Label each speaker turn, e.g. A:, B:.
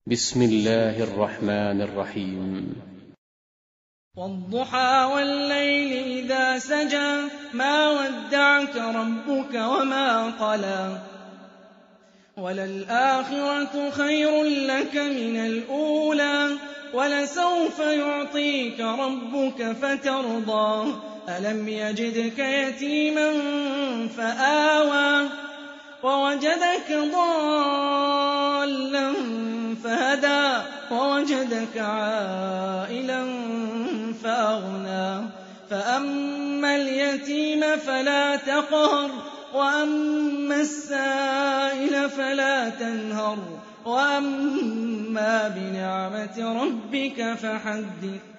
A: بسم الله الرحمن الرحيم.
B: والضحى والليل إذا سجى ما ودعك ربك وما قلى وللآخرة خير لك من الأولى ولسوف يعطيك ربك فترضى ألم يجدك يتيما فآوى ووجدك ضالا فهدى ووجدك عائلا فأغنى فأما اليتيم فلا تقهر وأما السائل فلا تنهر وأما بنعمة ربك فحدث